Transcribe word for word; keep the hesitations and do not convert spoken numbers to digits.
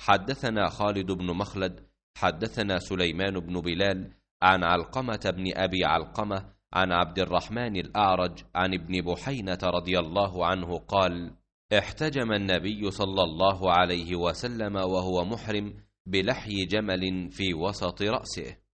حدثنا خالد بن مخلد حدثنا سليمان بن بلال عن علقمة بن أبي علقمة عن عبد الرحمن الأعرج عن ابن بحينة رضي الله عنه قال: احتجم النبي صلى الله عليه وسلم وهو محرم بلحي جمل في وسط رأسه.